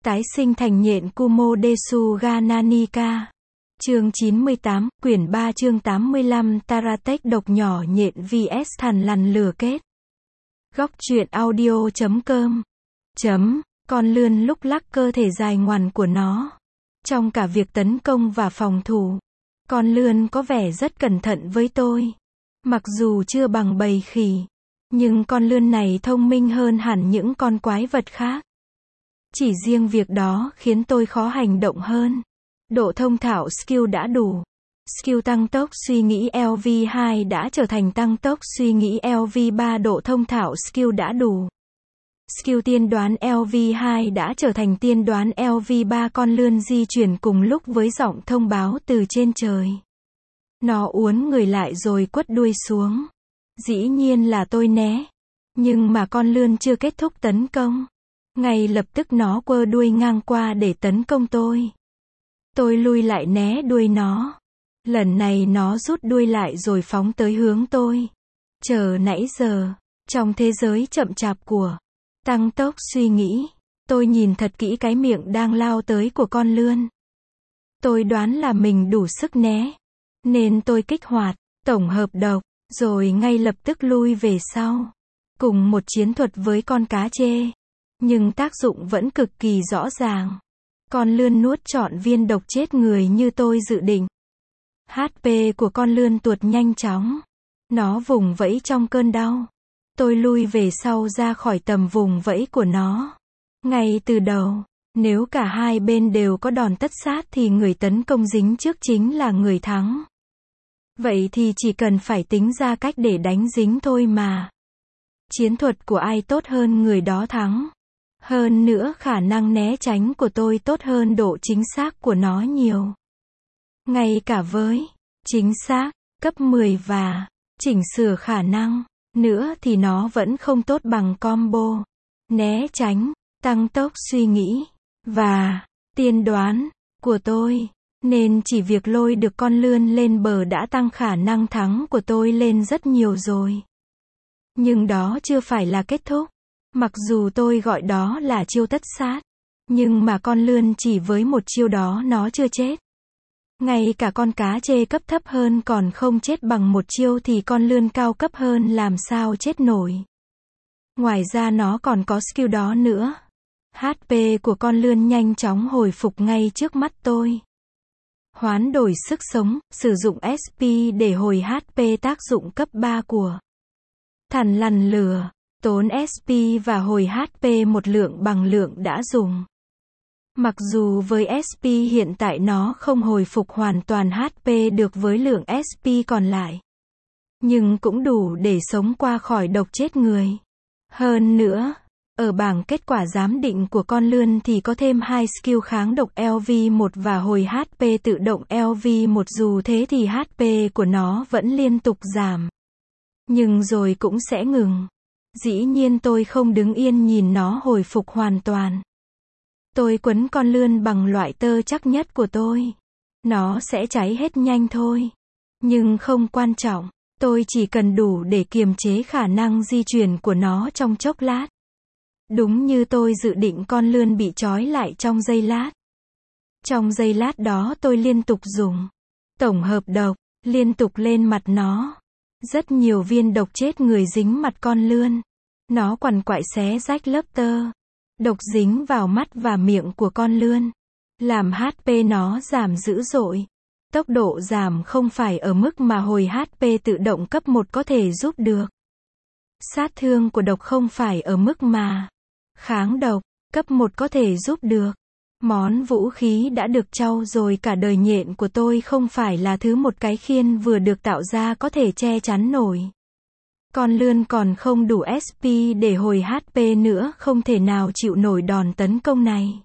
Tái sinh thành nhện Kumodesu Nanika. Chương 98, quyển 3 chương 85 Taratech độc nhỏ nhện vs thằn lằn lửa kết. Góc truyện audio.com. Con lươn lúc lắc cơ thể dài ngoằn của nó. Trong cả việc tấn công và phòng thủ, con lươn có vẻ rất cẩn thận với tôi. Mặc dù chưa bằng bầy khỉ, nhưng con lươn này thông minh hơn hẳn những con quái vật khác. Chỉ riêng việc đó khiến tôi khó hành động hơn. Độ thông thạo skill đã đủ. Skill tăng tốc suy nghĩ LV2 đã trở thành tăng tốc suy nghĩ LV3. Độ thông thạo skill đã đủ. Skill tiên đoán LV2 đã trở thành tiên đoán LV3. Con lươn di chuyển cùng lúc với giọng thông báo từ trên trời. Nó uốn người lại rồi quất đuôi xuống. Dĩ nhiên là tôi né. Nhưng mà con lươn chưa kết thúc tấn công. Ngay lập tức nó quơ đuôi ngang qua để tấn công tôi. Tôi lui lại né đuôi nó. Lần này nó rút đuôi lại rồi phóng tới hướng tôi. Chờ nãy giờ, trong thế giới chậm chạp của tăng tốc suy nghĩ, tôi nhìn thật kỹ cái miệng đang lao tới của con lươn. Tôi đoán là mình đủ sức né, nên tôi kích hoạt tổng hợp độc, rồi ngay lập tức lui về sau. Cùng một chiến thuật với con cá trê, nhưng tác dụng vẫn cực kỳ rõ ràng. Con lươn nuốt trọn viên độc chết người như tôi dự định. HP của con lươn tuột nhanh chóng. Nó vùng vẫy trong cơn đau. Tôi lui về sau ra khỏi tầm vùng vẫy của nó. Ngay từ đầu, nếu cả hai bên đều có đòn tất sát thì người tấn công dính trước chính là người thắng. Vậy thì chỉ cần phải tính ra cách để đánh dính thôi mà. Chiến thuật của ai tốt hơn người đó thắng. Hơn nữa khả năng né tránh của tôi tốt hơn độ chính xác của nó nhiều. Ngay cả với chính xác, cấp 10 và chỉnh sửa khả năng nữa thì nó vẫn không tốt bằng combo né tránh, tăng tốc suy nghĩ và tiên đoán của tôi. Nên chỉ việc lôi được con lươn lên bờ đã tăng khả năng thắng của tôi lên rất nhiều rồi. Nhưng đó chưa phải là kết thúc. Mặc dù tôi gọi đó là chiêu tất sát, nhưng mà con lươn chỉ với một chiêu đó nó chưa chết. Ngay cả con cá trê cấp thấp hơn còn không chết bằng một chiêu thì con lươn cao cấp hơn làm sao chết nổi. Ngoài ra nó còn có skill đó nữa. HP của con lươn nhanh chóng hồi phục ngay trước mắt tôi. Hoán đổi sức sống, sử dụng SP để hồi HP tác dụng cấp 3 của thằn lằn lửa. Tốn SP và hồi HP một lượng bằng lượng đã dùng. Mặc dù với SP hiện tại nó không hồi phục hoàn toàn HP được với lượng SP còn lại, nhưng cũng đủ để sống qua khỏi độc chết người. Hơn nữa, ở bảng kết quả giám định của con lươn thì có thêm 2 skill kháng độc LV1 và hồi HP tự động LV1. Dù thế thì HP của nó vẫn liên tục giảm. Nhưng rồi cũng sẽ ngừng. Dĩ nhiên tôi không đứng yên nhìn nó hồi phục hoàn toàn. Tôi quấn con lươn bằng loại tơ chắc nhất của tôi. Nó sẽ cháy hết nhanh thôi. Nhưng không quan trọng. Tôi chỉ cần đủ để kiềm chế khả năng di chuyển của nó trong chốc lát. Đúng như tôi dự định con lươn bị trói lại trong giây lát. Trong giây lát đó tôi liên tục dùng tổng hợp độc, liên tục lên mặt nó. Rất nhiều viên độc chết người dính mặt con lươn. Nó quằn quại xé rách lớp tơ. Độc dính vào mắt và miệng của con lươn. Làm HP nó giảm dữ dội. Tốc độ giảm không phải ở mức mà hồi HP tự động cấp 1 có thể giúp được. Sát thương của độc không phải ở mức mà kháng độc cấp 1 có thể giúp được. Món vũ khí đã được trau dồi cả đời nhện của tôi không phải là thứ một cái khiên vừa được tạo ra có thể che chắn nổi. Con lươn còn không đủ SP để hồi HP nữa, không thể nào chịu nổi đòn tấn công này.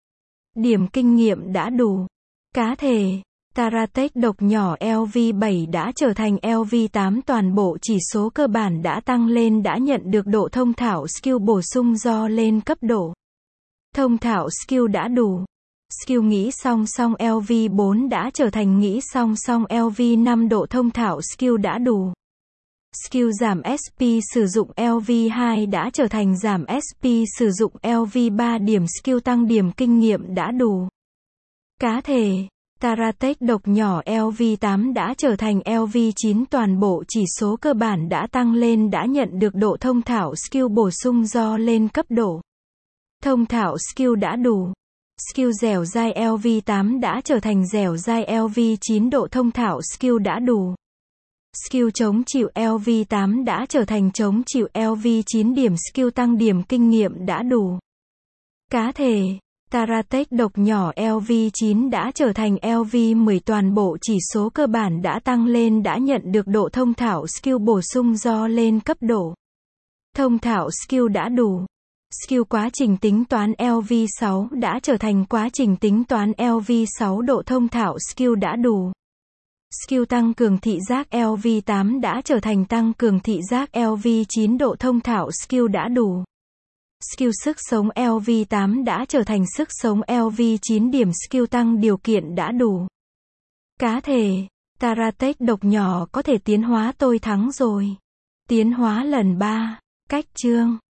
Điểm kinh nghiệm đã đủ. Cá thể Taratech độc nhỏ LV7 đã trở thành LV8. Toàn bộ chỉ số cơ bản đã tăng lên, đã nhận được độ thông thạo skill bổ sung do lên cấp độ. Thông thạo skill đã đủ. Skill nghĩ song song LV4 đã trở thành nghĩ song song LV5. Độ thông thạo skill đã đủ. Skill giảm SP sử dụng LV2 đã trở thành giảm SP sử dụng LV3 điểm skill tăng điểm kinh nghiệm đã đủ. Cá thể, Taratech độc nhỏ LV8 đã trở thành LV9 toàn bộ chỉ số cơ bản đã tăng lên đã nhận được độ thông thạo skill bổ sung do lên cấp độ. Thông thạo skill đã đủ. Skill dẻo dai LV8 đã trở thành dẻo dai LV9 độ thông thạo skill đã đủ. Skill chống chịu LV8 đã trở thành chống chịu LV9 điểm skill tăng điểm kinh nghiệm đã đủ. Cá thể, Taratech độc nhỏ LV9 đã trở thành LV10 toàn bộ chỉ số cơ bản đã tăng lên đã nhận được độ thông thạo skill bổ sung do lên cấp độ. Thông thạo skill đã đủ. Skill quá trình tính toán LV6 đã trở thành quá trình tính toán LV6 độ thông thạo skill đã đủ. Skill tăng cường thị giác LV8 đã trở thành tăng cường thị giác LV9 độ thông thạo skill đã đủ. Skill sức sống LV8 đã trở thành sức sống LV9 điểm skill tăng điều kiện đã đủ. Cá thể, Taratech độc nhỏ có thể tiến hóa tôi thắng rồi. Tiến hóa lần 3. Cách chương